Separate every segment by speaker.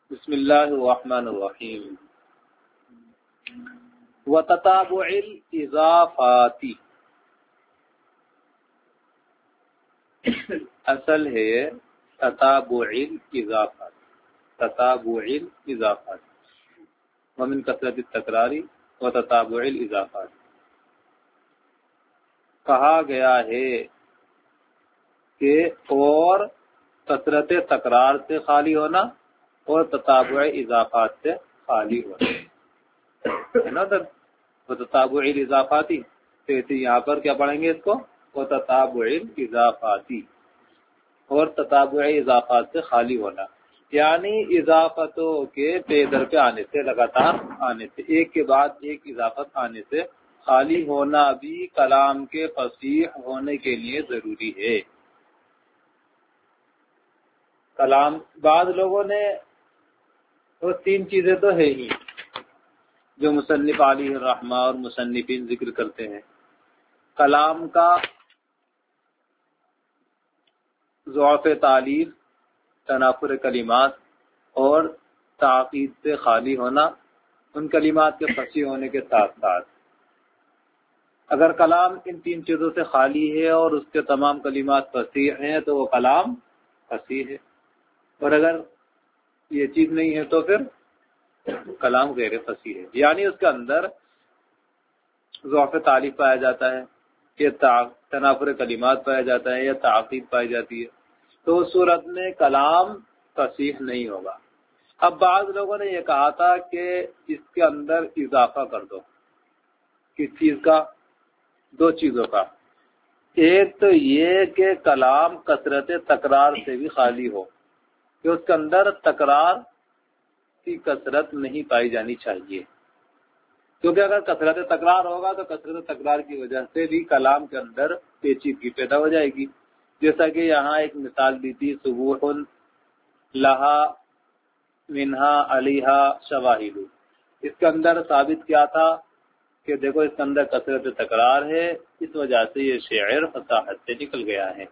Speaker 1: بسم اللہ الرحمن الرحیم وتتابع الاضافات، اصل ہے تتابع الاضافات، تتابع الاضافات ومن کثرت التکرار وتتابع الاضافات. کہا گیا ہے کہ اور کثرت تکرار سے خالی ہونا اور تتابع اضافات سے خالی ہونا ہے نا. تتابع الاضافاتی تو یہاں پر کیا پڑھیں گے اس کو؟ تتابع الاضافاتی، اور تتابع اضافات سے خالی ہونا یعنی اضافتوں کے پے در پہ آنے سے، لگاتار آنے سے، ایک کے بعد ایک اضافت آنے سے خالی ہونا بھی کلام کے فصیح ہونے کے لیے ضروری ہے. کلام بعض لوگوں نے وہ تین چیزیں تو ہے ہی جو مصنف علیہ الرحمہ اور مصنفین ذکر کرتے ہیں. کلام کا ضعف تعلیل، تنافر کلمات اور تعقید سے خالی ہونا، ان کلمات کے فصیح ہونے کے ساتھ ساتھ اگر کلام ان تین چیزوں سے خالی ہے اور اس کے تمام کلمات فصیح ہیں تو وہ کلام فصیح ہے، اور اگر یہ چیز نہیں ہے تو پھر کلام غیر فصیح ہے، یعنی اس کے اندر ضعف تعلیل پایا جاتا ہے، یا تنافر کلمات پایا جاتا ہے، یا تعقید پائی جاتی ہے، تو اس صورت میں کلام فصیح نہیں ہوگا. اب بعض لوگوں نے یہ کہا تھا کہ اس کے اندر اضافہ کر دو. کس چیز کا؟ دو چیزوں کا. ایک تو یہ کہ کلام کثرت تکرار سے بھی خالی ہو، کہ اس کے اندر تکرار کی کثرت نہیں پائی جانی چاہیے، کیونکہ اگر کثرت تکرار ہوگا تو کثرت تکرار کی وجہ سے بھی کلام کے اندر پیچیدگی پیدا ہو جائے گی. جیسا کہ یہاں ایک مثال دی تھی، سبوح لہا منہا علیہا شواہد. اس کے اندر ثابت کیا تھا کہ دیکھو اس کے اندر کثرت تکرار ہے، اس وجہ سے یہ شعر فصاحت سے نکل گیا ہے.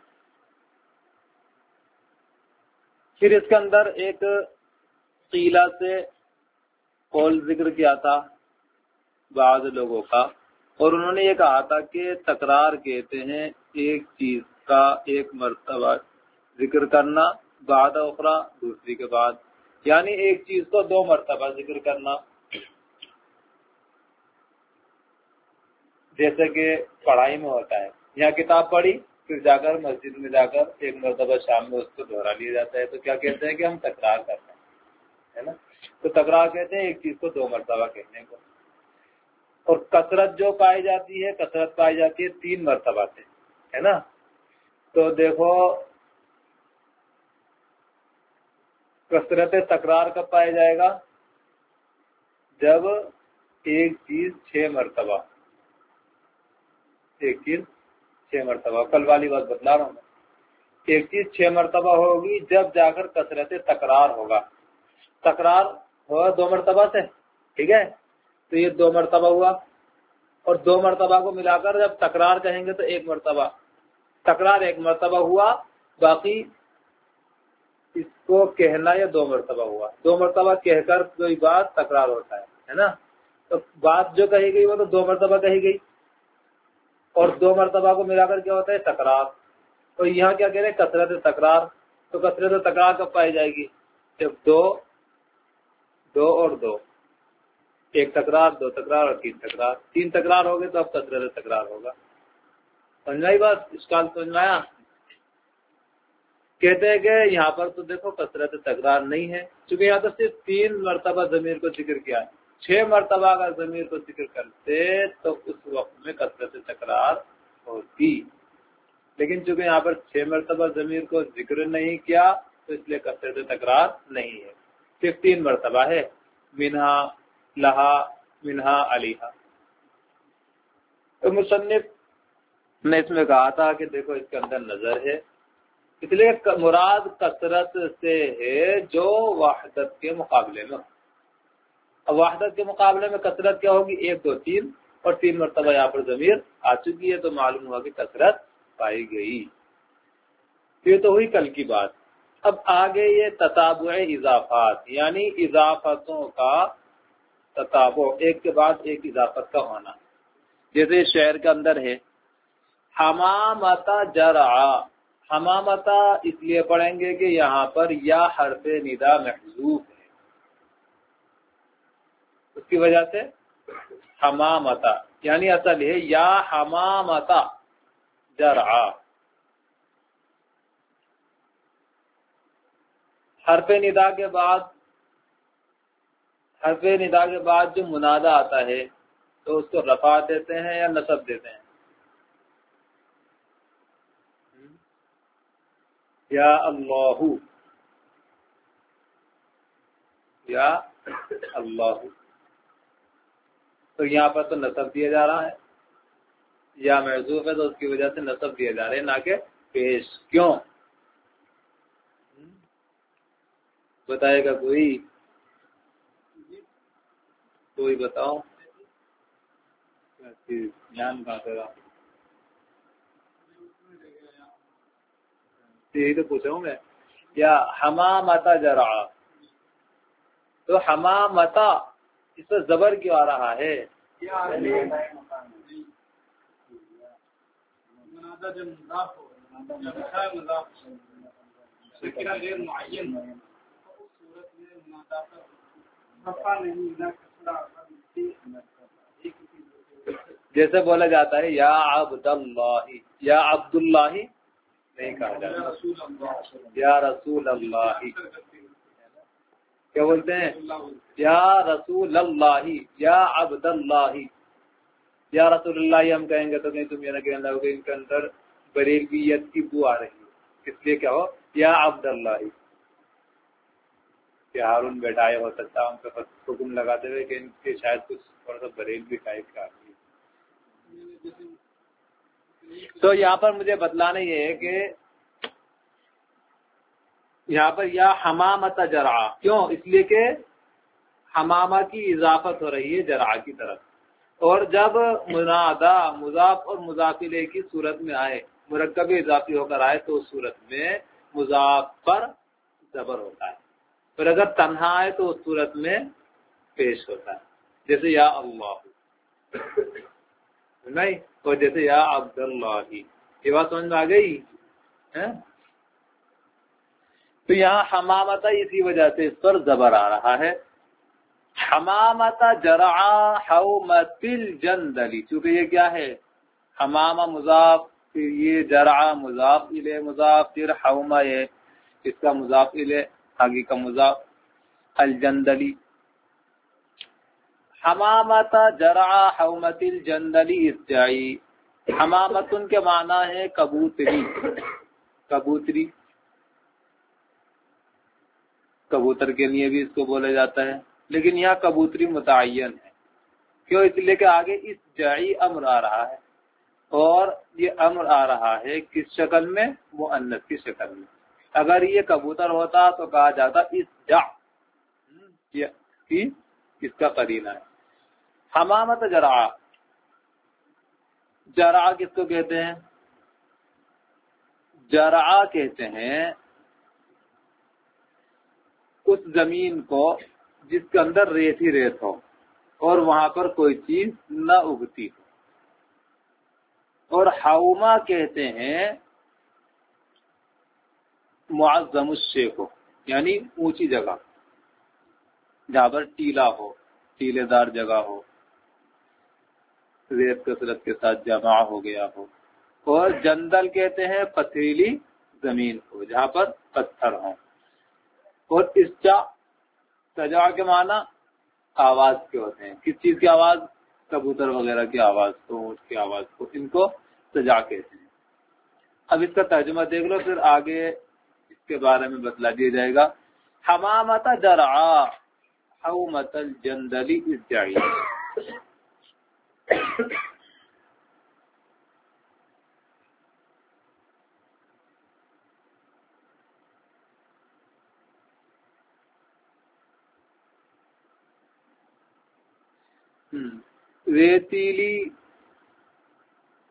Speaker 1: پھر اس کے اندر ایک قیلہ سے قول ذکر کیا تھا بعض لوگوں کا، اور انہوں نے یہ کہا تھا کہ تکرار کہتے ہیں ایک چیز کا ایک مرتبہ ذکر کرنا بعد اخرى، دوسری کے بعد، یعنی ایک چیز کو دو مرتبہ ذکر کرنا. جیسے کہ پڑھائی میں ہوتا ہے، یہاں کتاب پڑھی پھر جا کر مسجد میں جا کر ایک مرتبہ شام میں اس کو دہرا لیا جاتا ہے، تو کیا کہتے ہیں کہ ہم تکرار کرتے ہیں، ہے نا. تو تکرار کہتے ہیں ایک چیز کو دو مرتبہ کہنے کو. اور کثرت جو پائی جاتی ہے، کثرت پائی جاتی ہے تین مرتبہ سے، ہے نا. تو دیکھو کثرت تکرار کب پایا جائے گا؟ جب ایک چیز 6 مرتبہ، ایک چیز 6 مرتبہ، کل والی بات بتلا رہا ہوں میں، ایک چیز 6 مرتبہ ہوگی جب جا کر کثرت تکرار ہوگا. تکرار ہوگا 2 مرتبہ سے، ٹھیک ہے، تو یہ 2 مرتبہ ہوا، اور 2 مرتبہ کو ملا کر جب تکرار کہیں گے تو 1 مرتبہ. تکرار 1 مرتبہ ہوا، باقی اس کو کہنا یا 2 مرتبہ ہوا. 2 مرتبہ کہہ کر کوئی بات تکرار ہوتا ہے نا. تو بات جو کہی گئی وہ تو 2 مرتبہ کہی گئی، اور 2 مرتبہ کو ملا کر کیا ہوتا ہے؟ تکرار. تو یہاں کیا کہہ رہے ہیں؟ کثرت تکرار. تو کثرت تکرار کب پائی جائے گی؟ جب دو اور دو، ایک تکرار، 2 تکرار اور 3 تکرار. 3 تکرار ہوگے تو اب کثرت تکرار ہوگا. سمجھائی بات؟ اشکال سمجھایا؟ کہتے ہیں کہ یہاں پر تو دیکھو کثرت تکرار نہیں ہے، چونکہ یہاں تو صرف 3 مرتبہ ضمیر کو ذکر کیا ہے. 6 مرتبہ اگر ضمیر کو ذکر کرتے تو اس وقت میں کثرت تکرار ہوتی، لیکن چونکہ یہاں پر 6 مرتبہ ضمیر کو ذکر نہیں کیا تو اس لیے کثرت تکرار نہیں ہے، صرف 3 مرتبہ ہے، منہا لہا منہا علیہا. تو مصنف نے اس میں کہا تھا کہ دیکھو اس کے اندر نظر ہے، اس لیے مراد کثرت سے ہے جو وحدت کے مقابلے میں. اب وحدت کے مقابلے میں کثرت کیا ہوگی؟ 1 2 3، اور 3 مرتبہ یہاں پر ضمیر آ چکی ہے تو معلوم ہوا کہ کثرت پائی گئی. یہ تو ہوئی کل کی بات. اب آگے یہ تتابع اضافات، یعنی اضافتوں کا تتابع، ایک کے بعد ایک اضافت کا ہونا. جیسے شعر کے اندر ہے حمامتا جرعا. حمامتا اس لیے پڑھیں گے کہ یہاں پر یا حرف ندا محذوف ہے، اس کی وجہ سے حمامتا، یعنی اصل ہے یا حمامتا جرعا. حرف ندا کے بعد جو منادہ آتا ہے تو اس کو رفع دیتے ہیں یا نصب دیتے ہیں؟ یا اللہ، یا اللہ. تو یہاں پر تو نصب دیا جا رہا ہے، یا محذوف ہے تو اس کی وجہ سے نصب دیا جا رہا ہے، نہ کہ پیش. کیوں بتائے گا کوئی بتاؤ. جان کہاں سے رہا، یہی تو پوچھا ہوں میں. یا حمامتا جرعا، تو حمامتا اس پر زبر کیوں آ رہا ہے؟ جیسے بولا جاتا ہے یا عبد اللہ، یا عبد اللہ نہیں کہا جاتا، یا رسول اللہ. کیا بولتے ہیں؟ یا رسول اللہ، یا عبد اللہ. یا رسول اللہ ہم کہیں گے تو نہیں تم یہ نہ کہنا ہوگا ان کے اندر بریلویت کی بو آ رہی ہے، اس لیے کیا ہو یا عبد اللہ. کہ ہارون بیٹا ہو سکتا ان پہ حکم لگاتے ہوئے کہ ان کے شاید کچھ تھوڑا سا بریلوی ٹائپ کا آتی ہے. تو یہاں پر مجھے بتلانا یہ ہے کہ یہاں پر یا حمامت جرعا، کیوں؟ اس لیے کہ حمامہ کی اضافت ہو رہی ہے جرعا کی طرف، اور جب منادہ مضاف اور مضاف الیہ کی صورت میں آئے، مرکب اضافی ہو کر آئے، تو اس صورت میں مضاف پر زبر ہوتا ہے، اور اگر تنہا آئے تو اس صورت میں پیش ہوتا ہے. جیسے یا اللہ نہیں، اور جیسے یا عبد اللہ. یہ بات سمجھ میں آ گئی؟ تو یہاں حمامتا اسی وجہ سے اس پر زبر آ رہا ہے. حمامتا جرعا حومت الجندلی، چونکہ یہ کیا ہے؟ حمامہ مضاف، پھر یہ جرعا مضاف الیہ مضاف، پھر حومہ یہ اس کا مضاف الیہ آگے کا مضاف الجندلی. حمامتا جرعا حومت الجندلی اسجعی. حمامتن کے معنی ہے کبوتری. کبوتری، کبوتر کے لیے بھی اس کو بولا جاتا ہے، لیکن یہاں کبوتری متعین ہے. کیوں؟ اس لیے کہ آگے اس جائی امر آ رہا ہے، اور یہ امر آ رہا ہے کس شکل میں؟ مؤنث کی شکل میں. اگر یہ کبوتر ہوتا تو کہا جاتا اس جا، اس کا قرینہ ہے. حمامت جرعا، جرعا کس کو کہتے ہیں؟ جرعا کہتے ہیں اس زمین کو جس کے اندر ریت ہی ریت ہو اور وہاں پر کوئی چیز نہ اگتی ہو. اور حومہ کہتے ہیں معظم الشیء کو، یعنی اونچی جگہ جہاں پر ٹیلا ہو، ٹیلے دار جگہ ہو، ریت کثرت کے ساتھ جمع ہو گیا ہو. اور جندل کہتے ہیں پتھریلی زمین کو جہاں پر پتھر ہوں. اور سجا کے معنی آواز کے ہوتے ہیں. کس چیز کی آواز؟ کبوتر وغیرہ کی آواز کو، اونٹ کی آواز کو، ان کو سجا کہتے ہیں. اب اس کا ترجمہ دیکھ لو، پھر آگے اس کے بارے میں بتلا دیا جائے گا. حمامت جرعا حومت الجندلی اسجعی. ریتیلی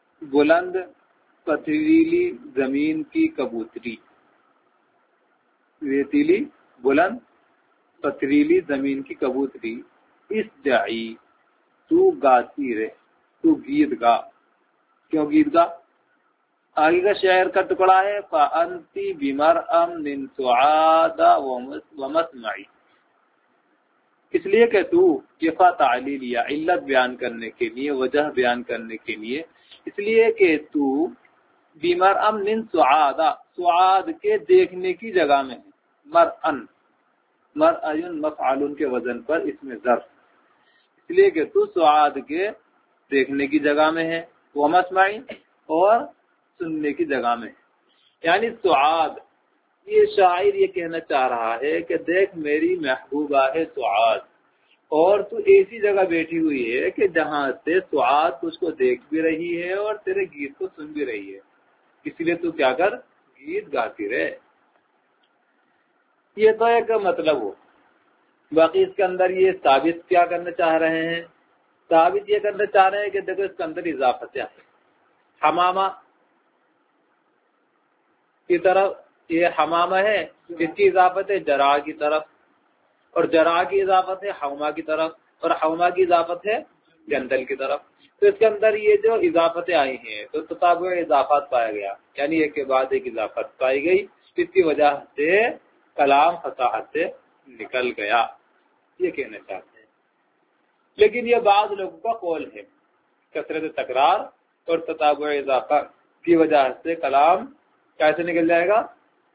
Speaker 1: بلند پتھریلی زمین کی کبوتری. ریتیلی بلند پتریلی زمین کی کبوتری اس جائی تو گاتی رہے، تو گیت گا. کیوں گیت گا؟ آگے کا شعر کا ٹکڑا ہے فَأَنْتِ بِمَرْأَمْ سُعَادَ وَمَسْمَعِ، اس لیے کہ تو یہ فا تعلیل یا علت بیان کرنے کے لیے، وجہ بیان کرنے کے لیے، اس لیے کہ تو بِمَرْأَمْ سُعَادَ، سعاد کے دیکھنے کی جگہ میں ہے. مرأن مرأن مفعول کے وزن پر اس میں ظرف، اس لیے کہ تو سعاد کے دیکھنے کی جگہ میں ہے، وَمَسْمَعِ اور سننے کی جگہ میں ہے. یعنی سعاد، یہ شاعر یہ کہنا چاہ رہا ہے کہ دیکھ میری محبوبہ ہے سعاد، اور تو ایسی جگہ بیٹھی ہوئی ہے کہ جہاں سے سعاد تجھ کو دیکھ بھی رہی ہے اور تیرے گیت کو سن بھی رہی ہے، اس لیے تو کیا کر، گیت گاتی رہے. یہ تو ایک مطلب ہو. باقی اس کے اندر یہ ثابت کیا کرنا چاہ رہے ہیں؟ ثابت یہ کرنا چاہ رہے ہیں کہ دیکھو اس کے اندر اضافت ہے. حمامہ کی طرف، یہ حمامہ ہے، اس کی اضافت ہے جرا کی طرف، اور جرا کی اضافت ہے حوما کی طرف، اور حوما کی اضافت ہے جندل کی طرف. تو اس کے اندر یہ جو اضافتیں آئی ہیں تو تتابع اضافات پایا گیا، یعنی ایک کے بعد ایک اضافت پائی گئی، اس کی وجہ سے کلام فصاحت سے نکل گیا، یہ کہنا چاہتے ہیں. لیکن یہ بعض لوگوں کا قول ہے کثرت تکرار اور تتابع اضافہ کی وجہ سے کلام کیسے نکل جائے گا،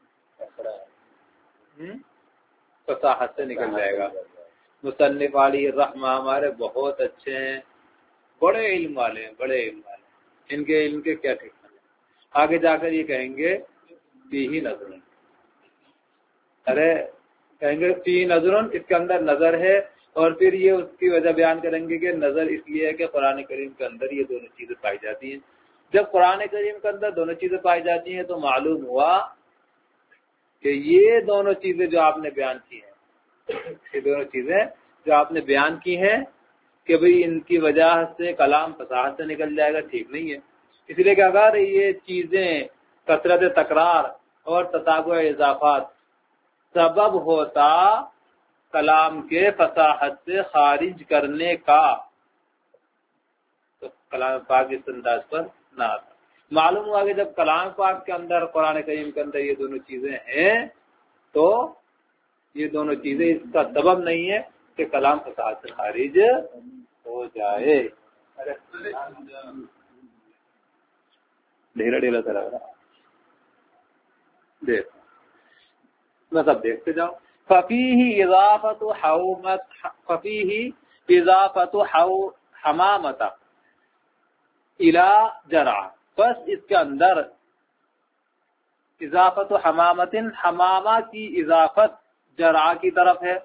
Speaker 1: فصاحت سے نکل جائے گا. مصنف علی الرحمہ ہمارے بہت اچھے ہیں، بڑے علم والے ہیں، بڑے علم والے ہیں، ان کے علم کے کیا ٹھکانے. آگے جا کر یہ کہیں گے فیہ نظر، ارے کہیں گے فیہ نظر، اس کے اندر نظر ہے، اور پھر یہ اس کی وجہ بیان کریں گے کہ نظر اس لیے ہے کہ قرآن کریم کے اندر یہ دونوں چیزیں پائی جاتی ہیں. جب قرآن کریم کے اندر دونوں چیزیں پائی جاتی ہیں تو معلوم ہوا کہ یہ دونوں چیزیں جو آپ نے بیان کی ہیں، یہ دونوں چیزیں جو آپ نے بیان کی ہیں کہ بھئی ان کی وجہ سے کلام فصاحت سے نکل جائے گا، ٹھیک نہیں ہے. اس لیے کہ اگر یہ چیزیں کثرت تکرار اور تتابع اضافات سبب ہوتا کلام کے فصاحت سے خارج کرنے کا تو کلام پاک اس انداز پر نہ آتا. معلوم ہوا کہ جب کلام پاک کے اندر قرآن کریم کے اندر یہ دونوں چیزیں ہیں تو یہ دونوں چیزیں اس کا سبب نہیں ہے کہ کلام فصاحت سے خارج ہو جائے. ڈھیلا ڈھیلا طرح دیکھ بس اب دیکھتے جاؤ. ففیہ اضافت حومت، ففیہ اضافت حمامت الی جرع، بس اس کے اندر اضافت حمامت، حمامہ کی اضافت جرع کی طرف ہے،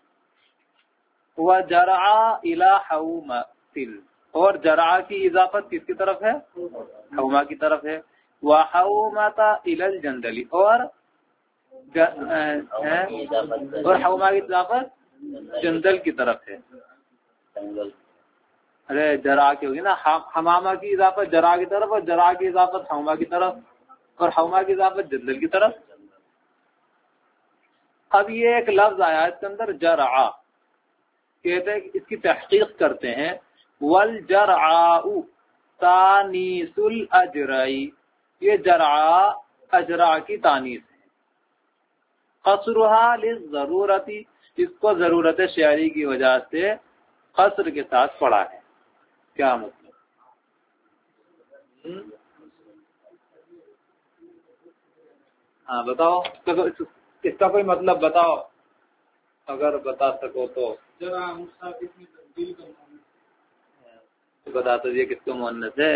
Speaker 1: وجرع الی حومت، اور جرع کی اضافت کس کی طرف ہے، حومہ کی طرف ہے، وحومت الی الجندل، اور حومہ کی اضافت جندل کی طرف ہے. ارے جرا کی ہوگی نا، حمامہ کی اضافت جرا کی طرف، اور جرا کی اضافت حومہ کی طرف، اور حومہ کی اضافت جندل کی طرف. اب یہ ایک لفظ آیا اس کے اندر جرعا، کہتے ہیں اس کی تحقیق کرتے ہیں، والجرعاء تانیس الاجرائی، یہ جرعا اجرا کی تانیس ہے. قصرها للضرورتی، اس کو ضرورت شعری کی وجہ سے قصر کے ساتھ پڑھا ہے. کیا مطلب؟ ہاں بتاؤ، اس کا کوئی مطلب بتاؤ اگر بتا سکو تو. بتا تو یہ کس کو مؤنث ہے؟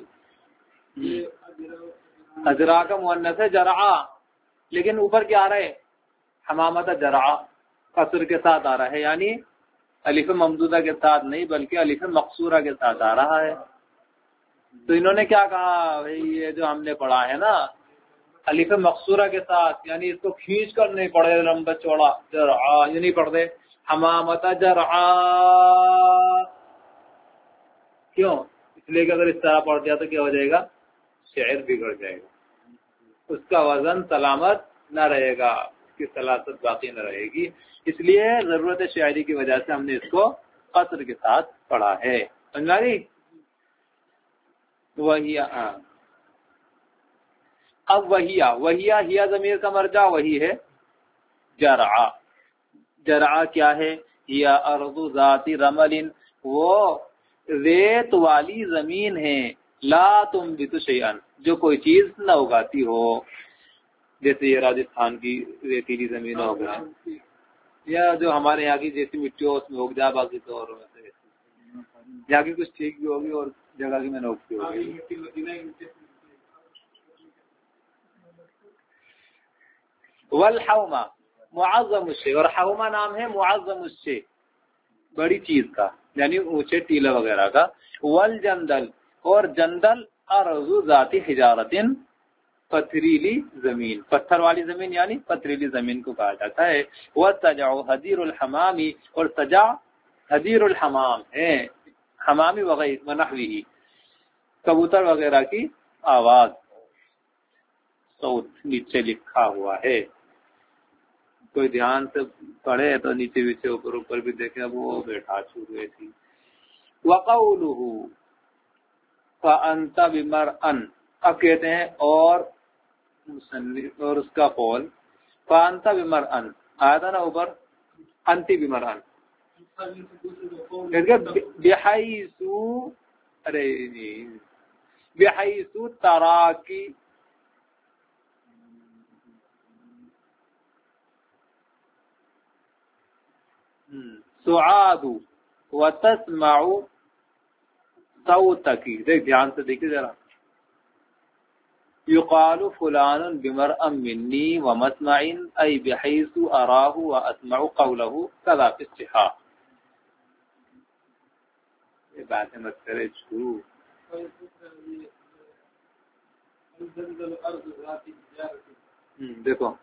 Speaker 1: اجرا کا مؤنث ہے جرعا، لیکن اوپر کیا آ رہا ہے، حمامت جرعا، قصر کے ساتھ آ رہا ہے، یعنی الف ممدودہ کے ساتھ نہیں بلکہ الف مقصورہ کے ساتھ آ رہا ہے. تو انہوں نے کیا کہا، یہ جو ہم نے پڑھا ہے نا الف مقصورہ کے ساتھ، یعنی اس کو کھینچ کر نہیں پڑھے لمبا چوڑا جرعا، یہ نہیں پڑھتے حمامت جرعا. کیوں؟ اس لیے کہ اگر اس طرح پڑھ دیا تو کیا ہو جائے گا، شعر بگڑ جائے گا، اس کا وزن سلامت نہ رہے گا. کی سلاست باقی نہ رہے گی، اس لیے ضرورت شاعری کی وجہ سے ہم نے اس کو قصر کے ساتھ پڑھا ہے. سمجھا رہی؟ وہی اب وہی ضمیر کا مرجع وہی ہے جرعا. جرعا کیا ہے؟ یا ارض ذات رمل، وہ ریت والی زمین ہے، لا تنبت شیئا، جو کوئی چیز نہ اگاتی ہو. جیسے یہ راجستھان کی ریتیلی زمین ہو گئی، یا جو ہمارے یہاں کی جیسی مٹی ہو اس میں اگ جا، باقی تو اور یہاں کی کچھ ٹھیک بھی ہوگی اور جگہ کی میں نے اگتی ہوگی. والحوما معظم الشیء، اور حوما نام ہے معظم الشیء، بڑی چیز کا، یعنی اونچے ٹیلے وغیرہ کا. والجندل، اور جندل ارض ذات حجارت، پتھریلی زمین، پتھر والی زمین یعنی پتھریلی زمین کو کہا جاتا ہے. والسجع حدیر الحمام، اور سجع حدیر الحمام ہے، حمامی وغیرہ ونحوی، کبوتر وغیرہ کی آواز، صوت نیچے لکھا ہوا ہے. کوئی دھیان سے پڑھے تو نیچے پیچھے اوپر اوپر بھی دیکھے، وہ بیٹھا چھوڑے تھی. وقولہ فانت بمرئن، اب کہتے ہیں اور اس کا قول فانت بمرئن آیا تھا نا اوپر، انتی بمرئن، بحیث، ارے بحیث تراکی، سعاد وتسمع صوتک. دیکھ دھیان سے دیکھیے ذرا. یقال فلان بمرء منی ومسمع، ای بحیث اراہ واسمع قولہ کذا فی الصحاح. یہ باتیں مت کرے چھو. دیکھو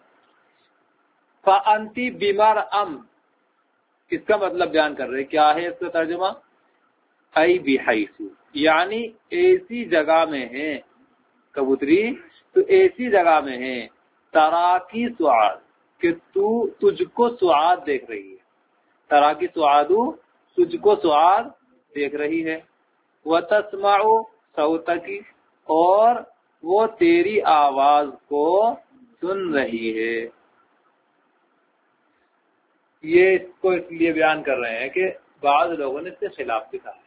Speaker 1: فانتی بمرء، اس کا مطلب بیان کر رہے، کیا ہے اس کا ترجمہ؟ ای بحیث، یعنی ایسی جگہ میں ہے کبوتری، تو ایسی جگہ میں ہے تراکی سعاد، کہ تجھ کو سعاد دیکھ رہی ہے. تراکی سعادو، تجھ کو سعاد دیکھ رہی ہے. وتسمع صوتکی، اور وہ تیری آواز کو سن رہی ہے. یہ اس کو اس لیے بیان کر رہے ہیں کہ بعض لوگوں نے اس کے خلاف بھی کہا ہے.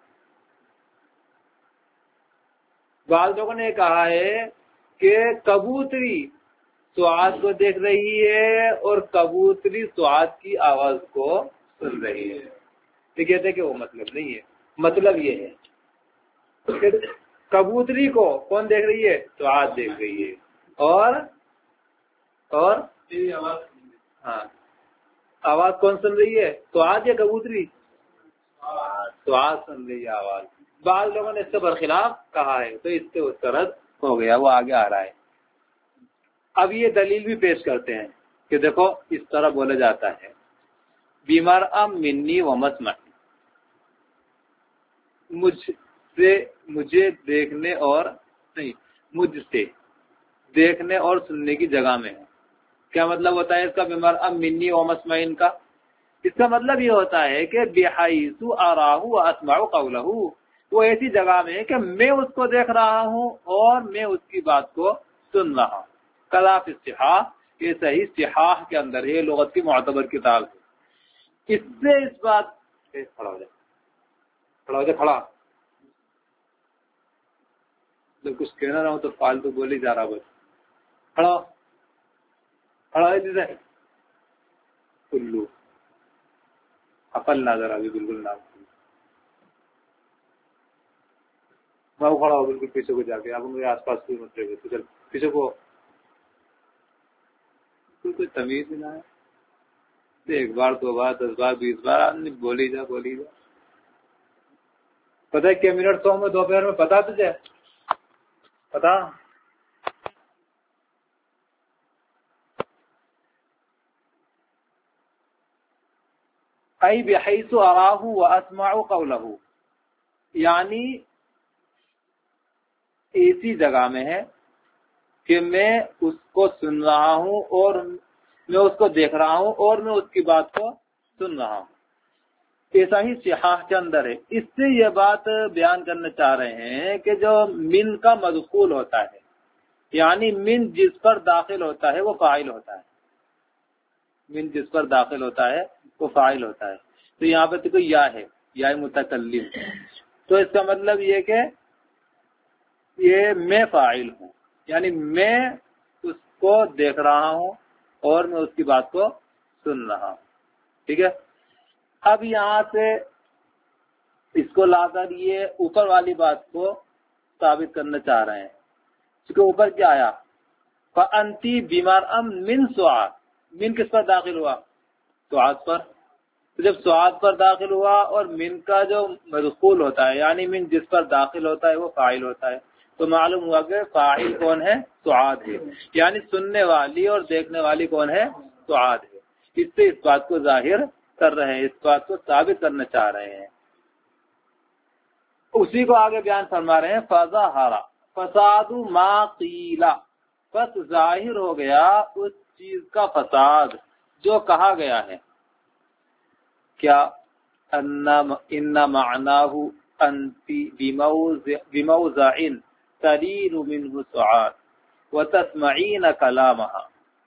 Speaker 1: بعض لوگوں نے کہا ہے کہ کبوتری سعاد کو دیکھ رہی ہے اور کبوتری سعاد کی آواز کو سن رہی ہے. یہ کہتے ہیں کہ وہ مطلب نہیں ہے. مطلب یہ ہے کہ کبوتری کو کون دیکھ رہی ہے؟ سعاد دیکھ رہی ہے، اور ہاں آواز کون سن رہی ہے؟ سعاد یا کبوتری؟ سعاد سن رہی ہے آواز. بعض لوگوں نے اس کے برخلاف کہا ہے، تو اس سے اس کا رد ہو گیا، وہ آگے آ رہا ہے. اب یہ دلیل بھی پیش کرتے ہیں کہ دیکھو اس طرح بولا جاتا ہے، بمرء منی ومسمع، مجھے دیکھنے اور نہیں، مجھ سے دیکھنے اور سننے کی جگہ میں ہے. کیا مطلب ہوتا ہے اس کا بمرء منی ومسمع کا؟ اس کا مطلب یہ ہوتا ہے کہ بحیث اراہ واسمع قولہ، وہ ایسی جگہ میں ہے کہ میں اس کو دیکھ رہا ہوں اور میں اس کی بات کو سن رہا ہوں. کذا فی الصحاح، یہ صحیح صحاح کے اندر ہے، لغت کی معتبر کتاب ہے. اس سے اس بات کھڑا ہو جائے کھڑا، جب کچھ کہنا نہ ہو تو فالتو بول ہی جا رہا. بس کھڑا ہے جیسے الو عقل نہ ذرا بھی بالکل نہ. میں کھڑا ہو بالکل پیچھے کو جا کے، آپ میرے آس پاس کوئی مت رہے، تو چل پیچھے کو. کوئی تمیز نہ ہے. ایک بار 2 بار 10 بار 20 بار آدمی بولی جا. پتہ ہے کہ منٹ 100 میں دوپہر میں پتا تجھے پتا؟ ای بحیث اراہ واسمع قولہ، یعنی ایسی جگہ میں ہے کہ میں اس کو سن رہا ہوں اور میں اس کو دیکھ رہا ہوں اور میں اس کی بات کو سن رہا ہوں. ایسا ہی صحاح کے اندر ہے. اس سے یہ بات بیان کرنا چاہ رہے ہیں کہ جو من کا مدخول ہوتا ہے، یعنی من جس پر داخل ہوتا ہے وہ فاعل ہوتا ہے. من جس پر داخل ہوتا ہے وہ فاعل ہوتا ہے. تو یہاں پہ تو یا ہے، یا متکلم، تو اس کا مطلب یہ کہ یہ میں فاعل ہوں، یعنی میں اس کو دیکھ رہا ہوں اور میں اس کی بات کو سن رہا ہوں. ٹھیک ہے. اب یہاں سے اس کو لا کر یہ اوپر والی بات کو ثابت کرنا چاہ رہے ہیں. اس کے اوپر کیا آیا؟ فَأَنْتِ بِمَرْأَمْ مِنْ سُعَاد. من کس پر داخل ہوا؟ سعاد پر. تو جب سعاد پر داخل ہوا اور من کا جو مدخول ہوتا ہے، یعنی من جس پر داخل ہوتا ہے وہ فاعل ہوتا ہے، تو معلوم ہوا کہ فاعل کون ہے؟ سعاد ہے. یعنی سننے والی اور دیکھنے والی کون ہے؟ سعاد ہے. اس سے اس بات کو ظاہر کر رہے ہیں، اس بات کو ثابت کرنا چاہ رہے ہیں. اسی کو آگے بیان فرما رہے ہیں. فَظَهَرَ فَسَادُ مَا قِيلَ. بس ظاہر ہو گیا اس چیز کا فساد جو کہا گیا ہے. کیا؟ ان معناه انت بموضع تلين منه سعاد وتسمعين كلامها.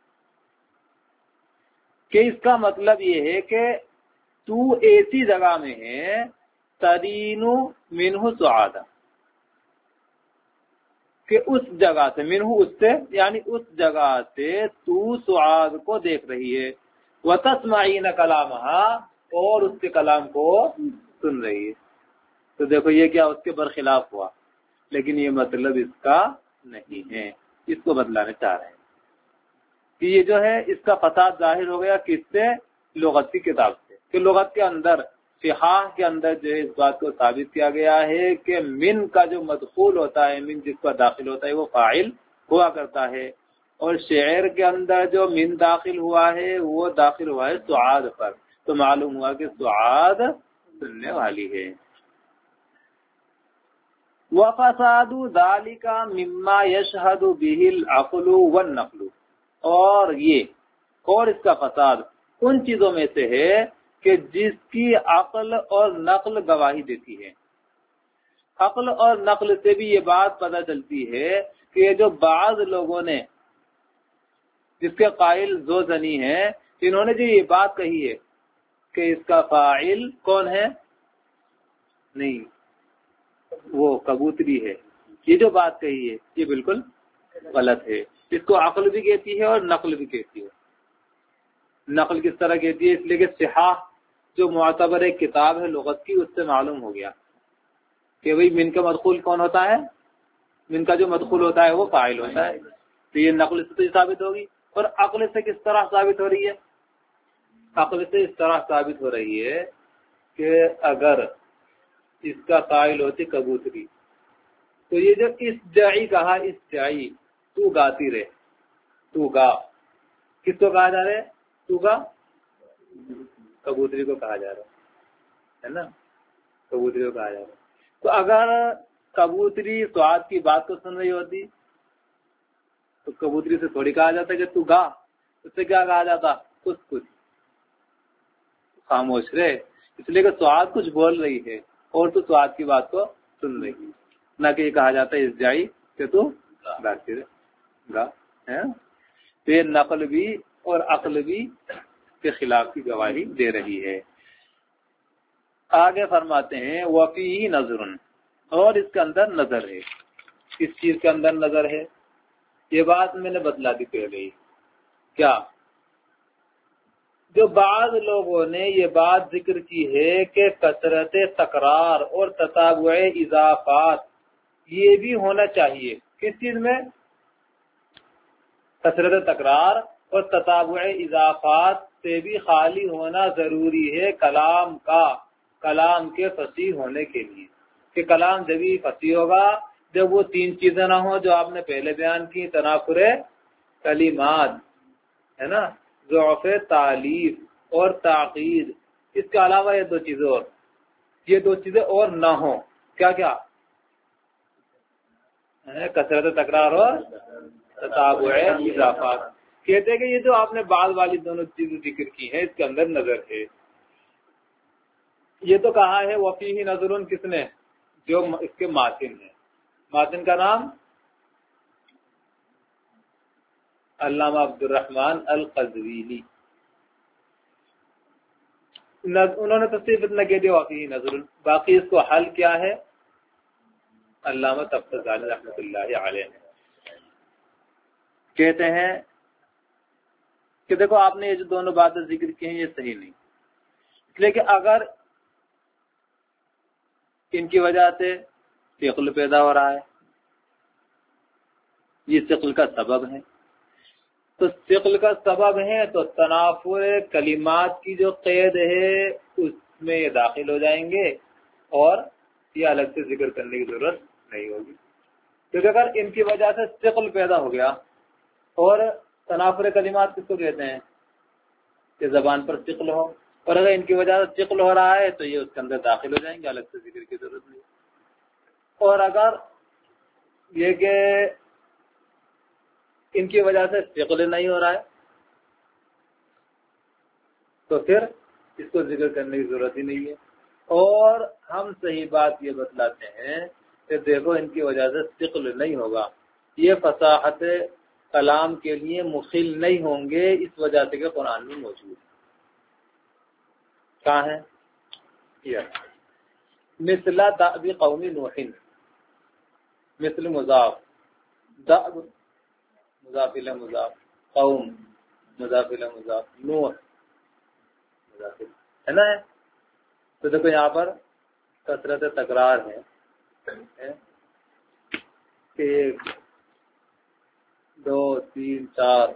Speaker 1: کہ اس کا مطلب یہ ہے کہ تو ایسی جگہ میں ہے تلين منه سعاد، کہ اس جگہ سے، منہ اس سے، یعنی اس جگہ سے تو سعاد کو دیکھ رہی ہے. وَتَسْمَعِينَ كَلَامَهَا، اور اس کے کلام کو سن رہی ہے. تو دیکھو یہ کیا اس کے برخلاف ہوا، لیکن یہ مطلب اس کا نہیں ہے. اس کو بدلانے چاہ رہے ہیں کہ یہ جو ہے اس کا فساد ظاہر ہو گیا کس سے؟ لغت کی کتاب سے. کہ لغت کے اندر، صحاح کے اندر جو ہے اس بات کو ثابت کیا گیا ہے کہ من کا جو مدخول ہوتا ہے، من جس پر داخل ہوتا ہے وہ فاعل ہوا کرتا ہے، اور شعر کے اندر جو من داخل ہوا ہے وہ داخل ہوا ہے سعاد پر. تو معلوم ہوا کہ سعاد سننے والی ہے. وَفَسَادُ ذَلِكَ مِمَّا يَشْهَدُ بِهِ الْعَقْلُ وَالنَّقْلُ. اور اس کا فساد ان چیزوں میں سے ہے کہ جس کی عقل اور نقل گواہی دیتی ہے. عقل اور نقل سے بھی یہ بات پتہ چلتی ہے کہ جو بعض لوگوں نے، جس کے قائل زوزنی ہیں، انہوں نے جو یہ بات کہی ہے کہ اس کا فاعل کون ہے؟ نہیں، وہ کبوتری ہے. یہ جو بات کہی ہے یہ بالکل غلط ہے. اس کو عقل بھی کہتی ہے اور نقل بھی کہتی ہے. نقل کس طرح کہتی ہے؟ اس لیے کہ صحاح جو معتبر ایک کتاب ہے لغت کی، اس سے معلوم ہو گیا کہ بھئی من کا مدخول کون ہوتا ہے؟ من کا جو مدخول ہوتا ہے وہ فاعل ہوتا ہے. تو یہ نقل سے تو ثابت ہوگی. اور عقل سے کس طرح ثابت ہو رہی ہے؟ عقل سے اس طرح ثابت ہو رہی ہے کہ اگر اس کا قائل ہوتی کبوتری، تو یہ جو اس جائی کہا، اس جائی تو گاتی رہے، تو گا، کس کو کہا جا رہا ہے؟ تو گا، کبوتری کو کہا جا رہا ہے نا، کبوتری کو کہا جا رہا ہے. تو اگر کبوتری سعاد کی بات کو سن رہی ہوتی تو کبوتری سے تھوڑی کہا جاتا کہ تو گا. اس سے کیا کہا جاتا؟ کچھ خاموش رہے. اس لیے کہ سعاد کچھ بول رہی ہے اور تو سعاد کی بات کو سن رہی ہے، نہ کہ یہ کہا جاتا ہے اس جائی کہ تو گاتی رہے گا. تو یہ نقل بھی اور عقل بھی کے خلاف کی گواہی دے رہی ہے. آگے فرماتے ہیں وَفِيهِ نَظْرٌ، اور اس کے اندر نظر ہے. کس چیز کے اندر نظر ہے؟ یہ بات میں نے بتلا دی پہلے ہی. کیا؟ جو بعض لوگوں نے یہ بات ذکر کی ہے کہ کثرت تکرار اور تتابع اضافات یہ بھی ہونا چاہیے. کس چیز میں؟ کثرت تکرار اور تتابع اضافات سے بھی خالی ہونا ضروری ہے کلام کا، کلام کے فصیح ہونے کے لیے. کہ کلام جبھی فصیح ہوگا جب وہ تین چیزیں نہ ہوں جو آپ نے پہلے بیان کی، تنافر کلمات ہے نا، ضعف تالیف اور تعقید. اس کے علاوہ یہ دو چیزیں اور نہ ہوں. کیا کیا؟ کثرت تکرار اور تتابع اضافات. کہتے ہیں کہ یہ جو آپ نے بعد والی دونوں چیزیں ذکر کی ہیں اس کے اندر نظر ہے. یہ تو کہا ہے وفیہ نظر، کس نے؟ جو اس کے ماتن ہیں. ماتن کا نام علامہ عبد الرحمن القزوینی. انہوں نے تصریف اتنا کہہ دیا وفیہ نظر. باقی اس کو حل کیا ہے علامہ تفتزانی رحمۃ اللہ علیہ نے. کہتے ہیں کہ دیکھو آپ نے یہ جو دونوں باتیں ذکر کی ہیں یہ صحیح نہیں، اس لیے کہ اگر ان کی وجہ سے ثقل پیدا ہو رہا ہے، یہ ثقل کا سبب ہے، تو ثقل کا سبب ہے تو تنافر کلمات کی جو قید ہے اس میں یہ داخل ہو جائیں گے اور یہ الگ سے ذکر کرنے کی ضرورت نہیں ہوگی. کیونکہ اگر ان کی وجہ سے ثقل پیدا ہو گیا، اور تنافر کلمات کس کو کہتے ہیں کہ زبان پر ثقل ہو، اور اگر ان کی وجہ سے ثقل ہو رہا ہے تو یہ اس کے اندر داخل ہو جائیں گے، الگ سے ذکر کی ضرورت نہیں. اور اگر یہ کہ ان کی وجہ سے ثقل نہیں ہو رہا ہے تو پھر اس کو ذکر کرنے کی ضرورت ہی نہیں ہے. اور ہم صحیح بات یہ بتلاتے ہیں کہ دیکھو ان کی وجہ سے ثقل نہیں ہوگا، یہ فصاحت کلام کے لیے مخل نہیں ہوں گے اس وجہ سے کہ قرآن میں موجود ہے. کہاں ہے یہ؟ مثل دأب قوم نوح، مثل مضاف، دأب مضاف الی مضاف، قوم مضاف الی مضاف، نوح مضاف الی، ہے نا؟ تو دیکھو یہاں پر کثرت تکرار ہے، ایک دو تین چار،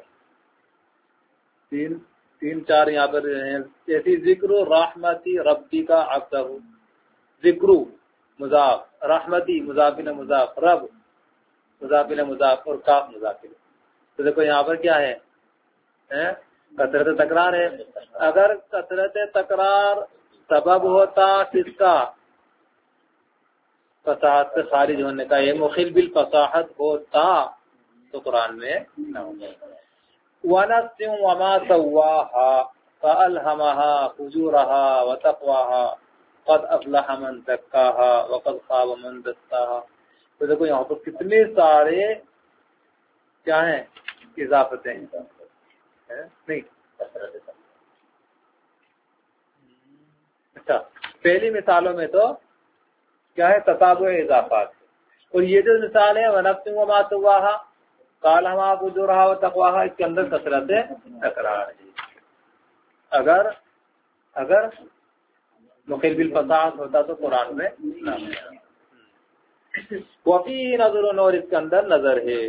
Speaker 1: تین چار یہاں پر ہیں. جیسی ذکر رحمتی ربی کا عبدہ، ذکر مضاف، رحمتی مضاف الی مضاف، رب مضاف الی مضاف، اور کاف مضاف الی. تو دیکھو یہاں پر کیا ہے؟ کثرت تکرار ہے. اگر کثرت تکرار سبب ہوتا کس کا؟ فصاحت سے خارج ہونے کا، یہ مخل بالفصاحت ہوتا تو قرآن میں نہ ہوگا. وَنَفْسٍ وَمَا سَوَّاهَا فَأَلْهَمَهَا فُجُورَهَا وَتَقْوَاهَا قَدْ أَفْلَحَ مَنْ زَكَّاهَا وَقَدْ خَابَ مَنْ دَسَّاهَا. تو دیکھو یہاں پر کتنے سارے کیا ہیں؟ اضافتیں ہیں. نہیں اچھا، پہلی مثالوں میں تو کیا ہے؟ تتابع اضافات. اور یہ جو مثال ہے وَنَفْسٍ وَمَا سَوَّاهَا قَالَهَا فُجُورَهَا وَتَقْوَاهَا، اس کے اندر کثرت تکرار ہے. اگر مخل بالفصاحت ہوتا تو قرآن میں نہ ہوتا. وفی نظر، اور اس کے اندر نظر ہے.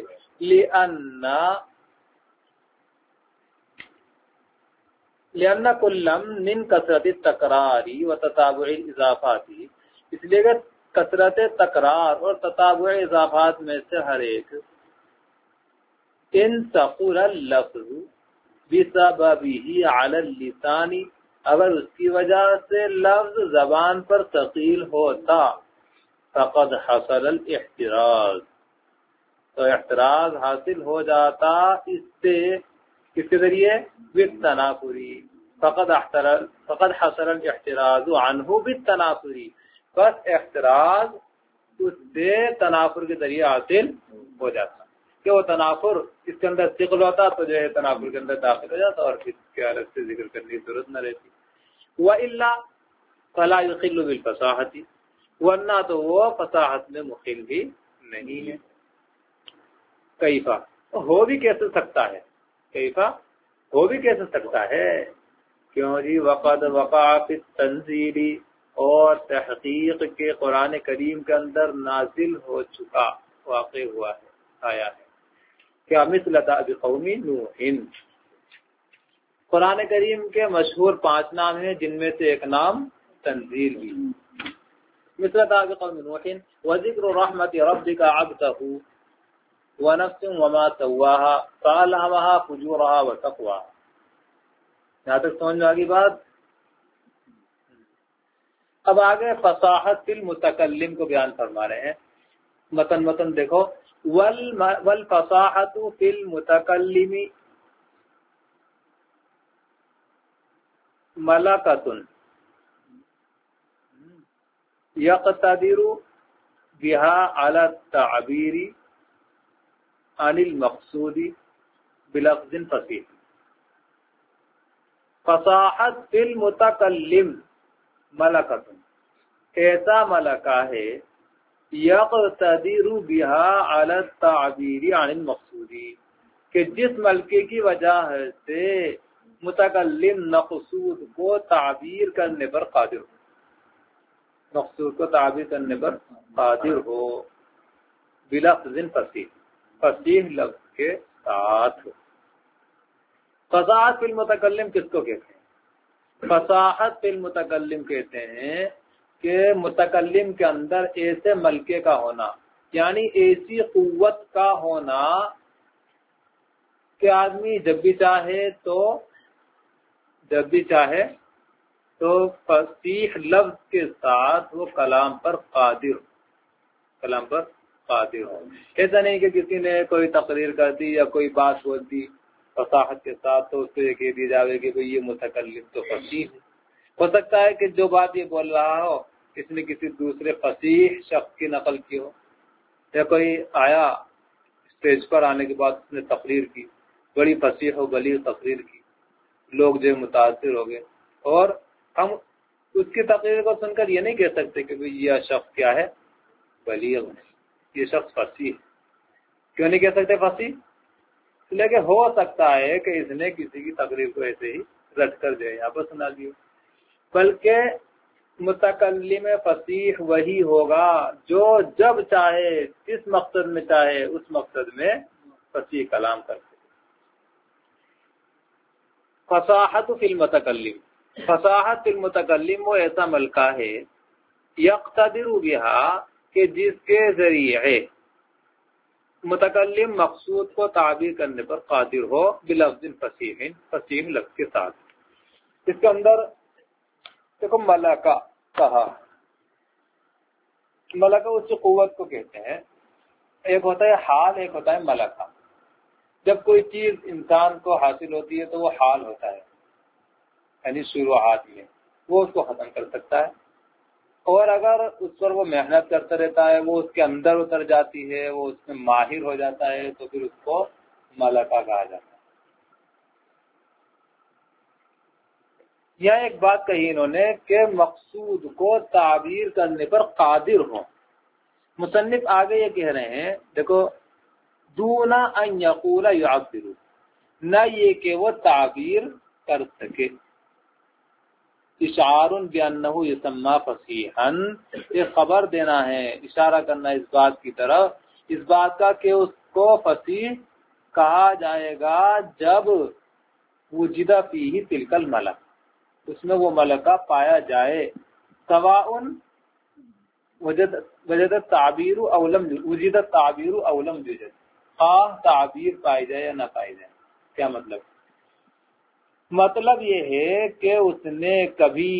Speaker 1: لأن كل من کثرت التکرار وتتابع الاضافات، اس لیے کہ کثرت تکرار اور تتابع اضافات میں سے ہر ایک ان ثقل اللفظ بسببه على اللسان، اگر اس کی وجہ سے لفظ زبان پر ثقیل ہوتا فقد حصل الاحتراز، تو احتراز حاصل ہو جاتا اس سے، کس کے ذریعے؟ بالتنافری. فقد حصل الاحتراز عنہ بالتنافری، بس احتراز اس سے تنافر کے ذریعے حاصل ہو جاتا کہ وہ تنافر اس کے اندر ثقل ہوتا تو جو ہے تنافر کے اندر داخل ہو جاتا اور پھر کے الگ سے ذکر کرنے کی ضرورت نہ رہتی. وَإِلَّا فَلَا يُخِلُّ بِالْفَصَاحَةِ، ورنہ تو وہ فصاحت میں مخل بھی نہیں ہے. کیفا، ہو بھی کیسے سکتا ہے؟ کیفا ہو بھی کیسے سکتا ہے؟ کیوں جی؟ وقد وقع فی التنزیل، اور تحقیق کے قرآن کریم کے اندر نازل ہو چکا، واقع ہوا ہے، آیا ہے. کیا؟ مثل دأب قوم نوح، قرآن کریم کے مشہور 5 نام ہیں جن میں سے ایک نام تنزیل بھی. مثل دأب قوم نوح وذکر رحمت ربک عبدہ وَنَفْسٍ وَمَا سَوَّاهَا فَأَلْهَمَهَا فُجُورَهَا وَتَقْوَاهَا. یہاں تک سمجھ میں آگئی بات؟ اب آگے فصاحت فی المتکلم کو بیان فرما رہے ہیں. متن دیکھو، وَالْفَصَاحَةُ فِي الْمُتَكَلِّمِ ملکۃ یقتدر بها علی التعبیر عن المقصود بلفظ فصیح. فصاحت فی المتکلم ملکۃ ایسا ملکہ ہے یقتدر بها علی التعبیر عن المقصود کہ جس ملکے کی وجہ سے متکلم مقصود کو تعبیر کرنے پر قادر ہو، مقصود کو تعبیر کرنے پر قادر ہو، بلفظ فصیح، فصیح لفظ کے ساتھ. فصاحت فی المتکلم کس کو کہتے ہیں؟ فصاحت فی المتکلم کہتے ہیں کہ متکلم کے اندر ایسے ملکے کا ہونا، یعنی ایسی قوت کا ہونا کہ آدمی جب بھی چاہے تو فصیح لفظ کے ساتھ وہ کلام پر قادر ہو. ایسا نہیں کہ کسی نے کوئی تقریر کر دی یا کوئی بات بول دی فصاحت کے ساتھ تو اس کو یہ کہہ دی جاوے کہ بھئی یہ متکلم تو فصیح ہے. ہو سکتا ہے کہ جو بات یہ بول رہا ہو اس نے کسی دوسرے فصیح شخص کی نقل کی ہو، یا کوئی آیا اسٹیج پر آنے کے بعد اس نے تقریر کی، بڑی فصیح و بلیغ تقریر کی، لوگ جو متاثر ہو گئے، اور ہم اس کی تقریر کو سن کر یہ نہیں کہہ سکتے کہ یہ شخص کیا ہے، بلیغ ہے، یہ شخص فصیح. کیوں نہیں کہہ سکتے فصیح؟ لیکن ہو سکتا ہے کہ اس نے کسی کی تقریر کو ایسے ہی رٹ کر دے یہاں پر سنا دی، بلکہ متکلم فصیح وہی ہوگا جو جب چاہے جس مقصد میں چاہے اس مقصد میں فصیح کلام کرتے. فصاحت فی المتکلم، فصاحت فی المتکلم وہ ایسا ملکہ ہے یقتدر بها کہ جس کے ذریعے متکلم مقصود کو تعبیر کرنے پر قادر ہو، بلفظ فصیح، فصیح لفظ کے ساتھ. اس کے اندر دیکھو ملکہ کہا، ملکہ اس کی قوت کو کہتے ہیں. ایک ہوتا ہے حال، ایک ہوتا ہے ملکہ. جب کوئی چیز انسان کو حاصل ہوتی ہے تو وہ حال ہوتا ہے، یعنی شروعات میں وہ اس کو ختم کر سکتا ہے، اور اگر اس پر وہ محنت کرتا رہتا ہے، وہ اس کے اندر اتر جاتی ہے، وہ اس میں ماہر ہو جاتا ہے، تو پھر اس کو ملکہ کہا جاتا ہے. یہاں ایک بات کہی انہوں نے کہ مقصود کو تعبیر کرنے پر قادر ہوں. مصنف آگے یہ کہہ رہے ہیں، دیکھو، دون ان یقول یعبر، نہ یہ کہ وہ تعبیر کر سکے. اشعار بانہ یسمى فصیحا، یہ خبر دینا ہے، اشارہ کرنا اس بات کی طرف، اس بات کا کہ اس کو فصیح کہا جائے گا جب وجد فیہ تلک الملک، اس میں وہ ملکہ پایا جائے. سواء وجد التعبیر او لم وجد التعبیر او لم یوجد، تعبیر پائی جائے یا نہ پائی جائے. کیا مطلب؟ مطلب یہ ہے کہ اس نے کبھی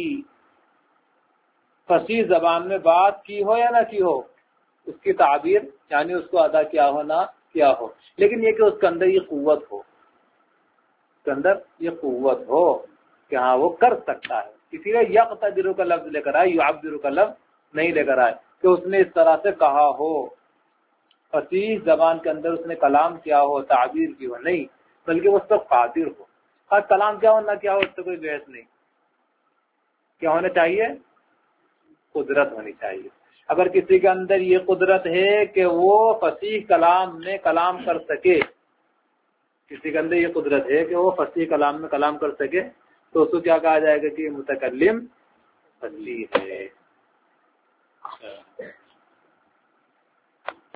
Speaker 1: فصیح زبان میں بات کی ہو یا نہ کی ہو، اس کی تعبیر یعنی اس کو ادا کیا ہو نہ کیا ہو، لیکن یہ کہ اس کے اندر یہ قوت ہو، اس کے اندر یہ قوت ہو کہ ہاں وہ کر سکتا ہے. اسی لیے یقتدر کا لفظ لے کر آئے، یعبر کا لفظ نہیں لے کر آئے کہ اس نے اس طرح سے کہا ہو، فصیح زبان کے اندر اس نے کلام کیا ہو، تعبیر کی ہو، نہیں، بلکہ اس پر قادر ہو. ہاں کلام کیا ہو نہ کیا ہو اس سے کوئی بحث نہیں. کیا ہونا چاہیے؟ قدرت ہونی چاہیے. اگر کسی کے اندر یہ قدرت ہے کہ وہ فصیح کلام میں کلام کر سکے، کسی کے اندر یہ قدرت ہے کہ وہ فصیح کلام میں کلام کر سکے، تو اس کو کیا کہا جائے گا کہ متکلم فصیح ہے.